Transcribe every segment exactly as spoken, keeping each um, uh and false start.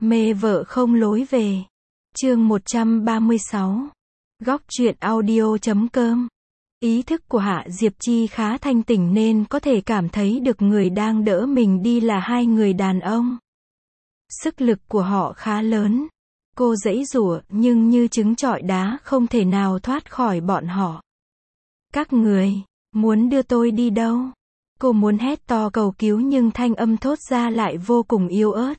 Mê vợ không lối về. Chương một trăm ba mươi sáu. Góc truyện audio.com. Ý thức của Hạ Diệp Chi khá thanh tỉnh nên có thể cảm thấy được người đang đỡ mình đi là hai người đàn ông. Sức lực của họ khá lớn. Cô giãy giụa nhưng như trứng trọi đá không thể nào thoát khỏi bọn họ. Các người, muốn đưa tôi đi đâu? Cô muốn hét to cầu cứu nhưng thanh âm thốt ra lại vô cùng yếu ớt.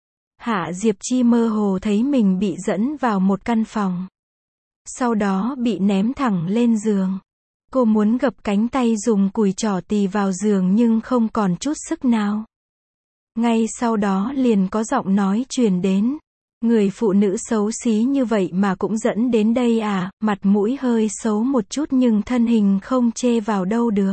Hạ Diệp Chi mơ hồ thấy mình bị dẫn vào một căn phòng. Sau đó bị ném thẳng lên giường. Cô muốn gập cánh tay dùng cùi trỏ tì vào giường nhưng không còn chút sức nào. Ngay sau đó liền có giọng nói truyền đến. Người phụ nữ xấu xí như vậy mà cũng dẫn đến đây à, mặt mũi hơi xấu một chút nhưng thân hình không chê vào đâu được.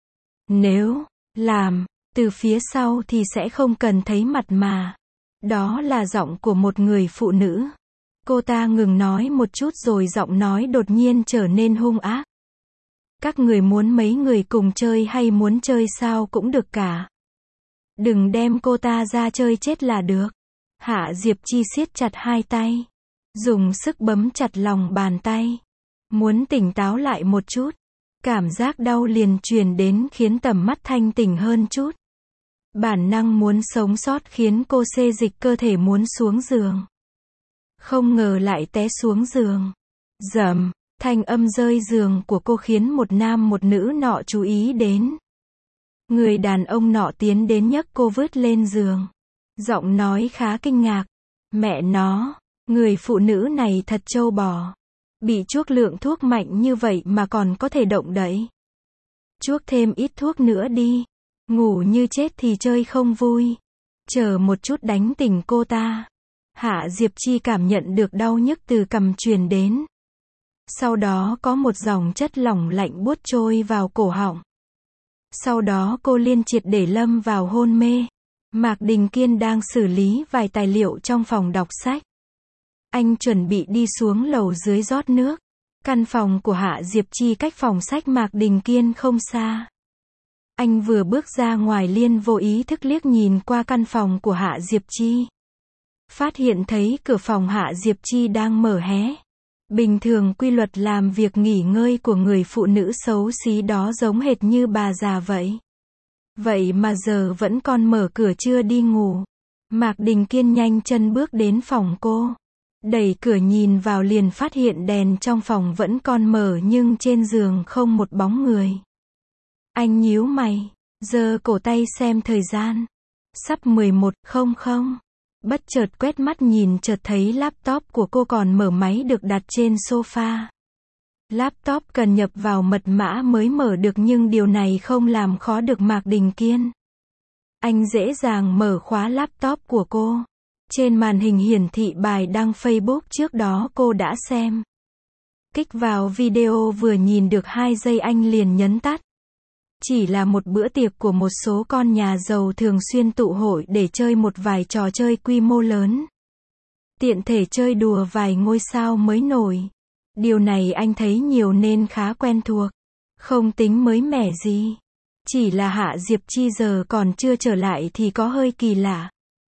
Nếu làm từ phía sau thì sẽ không cần thấy mặt mà. Đó là giọng của một người phụ nữ. Cô ta ngừng nói một chút rồi giọng nói đột nhiên trở nên hung ác. Các người muốn mấy người cùng chơi hay muốn chơi sao cũng được cả. Đừng đem cô ta ra chơi chết là được. Hạ Diệp Chi siết chặt hai tay. Dùng sức bấm chặt lòng bàn tay. Muốn tỉnh táo lại một chút. Cảm giác đau liền truyền đến khiến tầm mắt thanh tỉnh hơn chút. Bản năng muốn sống sót khiến cô xê dịch cơ thể muốn xuống giường. Không ngờ lại té xuống giường. Dầm, thanh âm rơi giường của cô khiến một nam một nữ nọ chú ý đến. Người đàn ông nọ tiến đến nhấc cô vứt lên giường. Giọng nói khá kinh ngạc. Mẹ nó, người phụ nữ này thật trâu bò. Bị chuốc lượng thuốc mạnh như vậy mà còn có thể động đậy. Chuốc thêm ít thuốc nữa đi. Ngủ như chết thì chơi không vui. Chờ một chút đánh tỉnh cô ta. Hạ Diệp Chi cảm nhận được đau nhức từ cằm truyền đến. Sau đó có một dòng chất lỏng lạnh buốt trôi vào cổ họng. Sau đó cô liên triệt để lâm vào hôn mê. Mạc Đình Kiên đang xử lý vài tài liệu trong phòng đọc sách. Anh chuẩn bị đi xuống lầu dưới rót nước. Căn phòng của Hạ Diệp Chi cách phòng sách Mạc Đình Kiên không xa. Anh vừa bước ra ngoài liền vô ý thức liếc nhìn qua căn phòng của Hạ Diệp Chi. Phát hiện thấy cửa phòng Hạ Diệp Chi đang mở hé. Bình thường quy luật làm việc nghỉ ngơi của người phụ nữ xấu xí đó giống hệt như bà già vậy. Vậy mà giờ vẫn còn mở cửa chưa đi ngủ. Mạc Đình Kiên nhanh chân bước đến phòng cô. Đẩy cửa nhìn vào liền phát hiện đèn trong phòng vẫn còn mở nhưng trên giường không một bóng người. Anh nhíu mày, giơ cổ tay xem thời gian. Sắp mười một không không. Bất chợt quét mắt nhìn chợt thấy laptop của cô còn mở máy được đặt trên sofa. Laptop cần nhập vào mật mã mới mở được nhưng điều này không làm khó được Mạc Đình Kiên. Anh dễ dàng mở khóa laptop của cô. Trên màn hình hiển thị bài đăng Facebook trước đó cô đã xem. Kích vào video vừa nhìn được hai giây anh liền nhấn tắt. Chỉ là một bữa tiệc của một số con nhà giàu thường xuyên tụ hội để chơi một vài trò chơi quy mô lớn. Tiện thể chơi đùa vài ngôi sao mới nổi. Điều này anh thấy nhiều nên khá quen thuộc. Không tính mới mẻ gì. Chỉ là Hạ Diệp Chi giờ còn chưa trở lại thì có hơi kỳ lạ.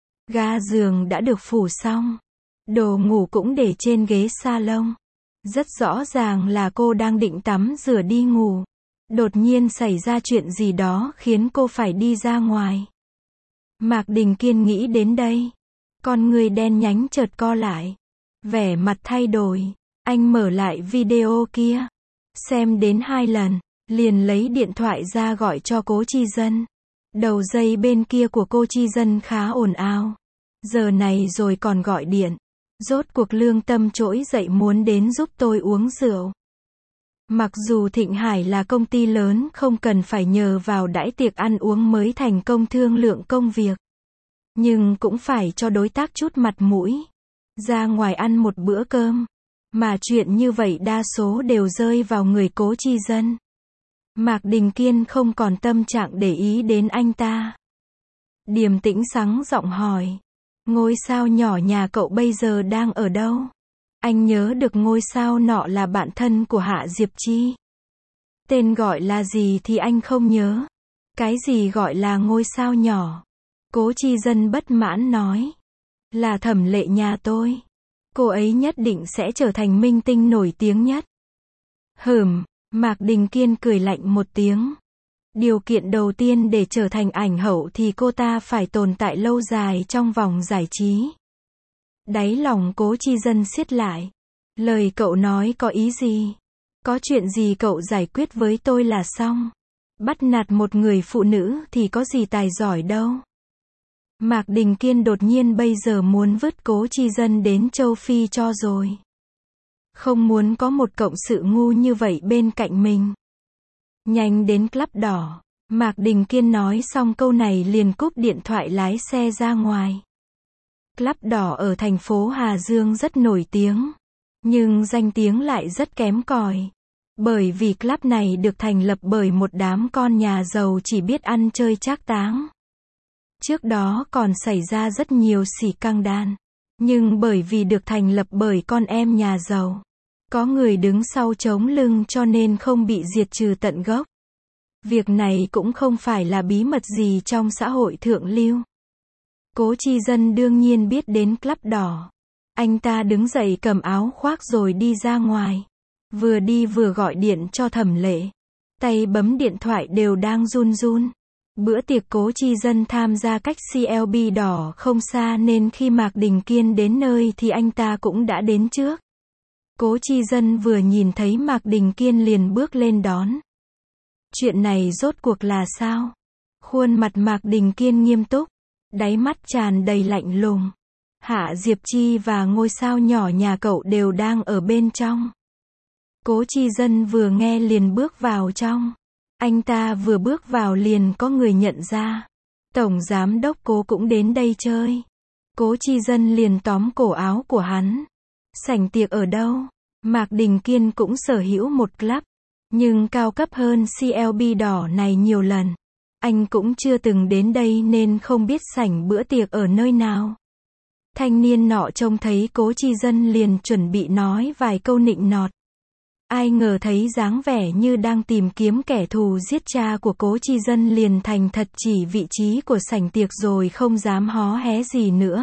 Ga giường đã được phủ xong. Đồ ngủ cũng để trên ghế salon. Rất rõ ràng là cô đang định tắm rửa đi ngủ. Đột nhiên xảy ra chuyện gì đó khiến cô phải đi ra ngoài. Mạc Đình Kiên nghĩ đến đây. Con người đen nhánh chợt co lại. Vẻ mặt thay đổi. Anh mở lại video kia. Xem đến hai lần. Liền lấy điện thoại ra gọi cho Cố Chi Dân. Đầu dây bên kia của cô Chi Dân khá ồn ào. Giờ này rồi còn gọi điện. Rốt cuộc lương tâm trỗi dậy muốn đến giúp tôi uống rượu. Mặc dù Thịnh Hải là công ty lớn không cần phải nhờ vào đãi tiệc ăn uống mới thành công thương lượng công việc. Nhưng cũng phải cho đối tác chút mặt mũi. Ra ngoài ăn một bữa cơm. Mà chuyện như vậy đa số đều rơi vào người Cố Chi Dân. Mạc Đình Kiên không còn tâm trạng để ý đến anh ta. Điềm tĩnh sắng giọng hỏi. Ngôi sao nhỏ nhà cậu bây giờ đang ở đâu? Anh nhớ được ngôi sao nọ là bạn thân của Hạ Diệp Chi. Tên gọi là gì thì anh không nhớ. Cái gì gọi là ngôi sao nhỏ? Cố Chi Dân bất mãn nói. Là Thẩm Lệ nhà tôi. Cô ấy nhất định sẽ trở thành minh tinh nổi tiếng nhất. Hừm, Mạc Đình Kiên cười lạnh một tiếng. Điều kiện đầu tiên để trở thành ảnh hậu thì cô ta phải tồn tại lâu dài trong vòng giải trí. Đáy lòng Cố Chi Dân siết lại. Lời cậu nói có ý gì? Có chuyện gì cậu giải quyết với tôi là xong. Bắt nạt một người phụ nữ thì có gì tài giỏi đâu. Mạc Đình Kiên đột nhiên bây giờ muốn vứt Cố Chi Dân đến châu Phi cho rồi. Không muốn có một cộng sự ngu như vậy bên cạnh mình. Nhanh đến Club Đỏ. Mạc Đình Kiên nói xong câu này liền cúp điện thoại lái xe ra ngoài. Club Đỏ ở thành phố Hà Dương rất nổi tiếng. Nhưng danh tiếng lại rất kém cỏi. Bởi vì club này được thành lập bởi một đám con nhà giàu chỉ biết ăn chơi trác táng. Trước đó còn xảy ra rất nhiều xỉ căng đan. Nhưng bởi vì được thành lập bởi con em nhà giàu, có người đứng sau chống lưng cho nên không bị diệt trừ tận gốc. Việc này cũng không phải là bí mật gì trong xã hội thượng lưu. Cố Chi Dân đương nhiên biết đến Club Đỏ. Anh ta đứng dậy cầm áo khoác rồi đi ra ngoài. Vừa đi vừa gọi điện cho Thẩm Lệ. Tay bấm điện thoại đều đang run run. Bữa tiệc Cố Chi Dân tham gia cách xê lờ bê Đỏ không xa nên khi Mạc Đình Kiên đến nơi thì anh ta cũng đã đến trước. Cố Chi Dân vừa nhìn thấy Mạc Đình Kiên liền bước lên đón. Chuyện này rốt cuộc là sao? Khuôn mặt Mạc Đình Kiên nghiêm túc, đáy mắt tràn đầy lạnh lùng. Hạ Diệp Chi và ngôi sao nhỏ nhà cậu đều đang ở bên trong. Cố Chi Dân vừa nghe liền bước vào trong. Anh ta vừa bước vào liền có người nhận ra. Tổng giám đốc Cố cũng đến đây chơi. Cố Chi Dân liền tóm cổ áo của hắn. Sảnh tiệc ở đâu? Mạc Đình Kiên cũng sở hữu một club, nhưng cao cấp hơn xê lờ bê Đỏ này nhiều lần. Anh cũng chưa từng đến đây nên không biết sảnh bữa tiệc ở nơi nào. Thanh niên nọ trông thấy Cố Chi Dân liền chuẩn bị nói vài câu nịnh nọt. Ai ngờ thấy dáng vẻ như đang tìm kiếm kẻ thù giết cha của Cố Chi Dân liền thành thật chỉ vị trí của sảnh tiệc rồi không dám hó hé gì nữa.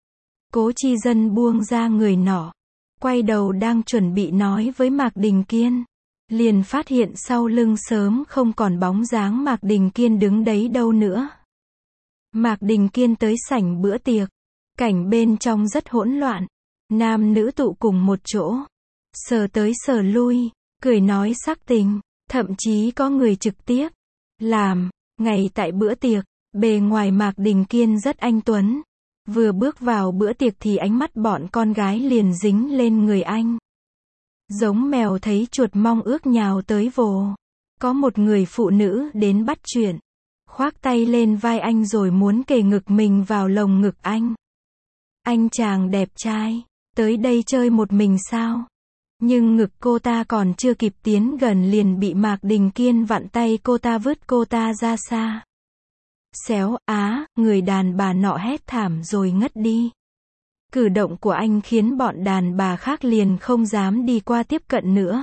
Cố Chi Dân buông ra người nọ, quay đầu đang chuẩn bị nói với Mạc Đình Kiên. Liền phát hiện sau lưng sớm không còn bóng dáng Mạc Đình Kiên đứng đấy đâu nữa. Mạc Đình Kiên tới sảnh bữa tiệc. Cảnh bên trong rất hỗn loạn. Nam nữ tụ cùng một chỗ. Sờ tới sờ lui, cười nói sắc tình. Thậm chí có người trực tiếp làm. Ngày tại bữa tiệc, bề ngoài Mạc Đình Kiên rất anh tuấn. Vừa bước vào bữa tiệc thì ánh mắt bọn con gái liền dính lên người anh. Giống mèo thấy chuột mong ước nhào tới vồ. Có một người phụ nữ đến bắt chuyện. Khoác tay lên vai anh rồi muốn kề ngực mình vào lồng ngực anh. Anh chàng đẹp trai, tới đây chơi một mình sao? Nhưng ngực cô ta còn chưa kịp tiến gần liền bị Mạc Đình Kiên vặn tay cô ta vứt cô ta ra xa. Xéo, á, người đàn bà nọ hét thảm rồi ngất đi. Cử động của anh khiến bọn đàn bà khác liền không dám đi qua tiếp cận nữa.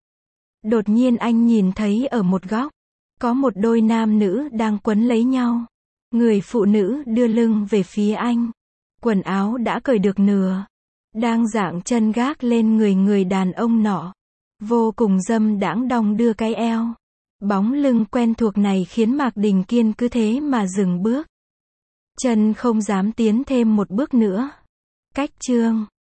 Đột nhiên anh nhìn thấy ở một góc, có một đôi nam nữ đang quấn lấy nhau. Người phụ nữ đưa lưng về phía anh. Quần áo đã cởi được nửa. Đang dạng chân gác lên người người đàn ông nọ. Vô cùng dâm đãng đong đưa cái eo. Bóng lưng quen thuộc này khiến Mạc Đình Kiên cứ thế mà dừng bước. Chân không dám tiến thêm một bước nữa. Cách chương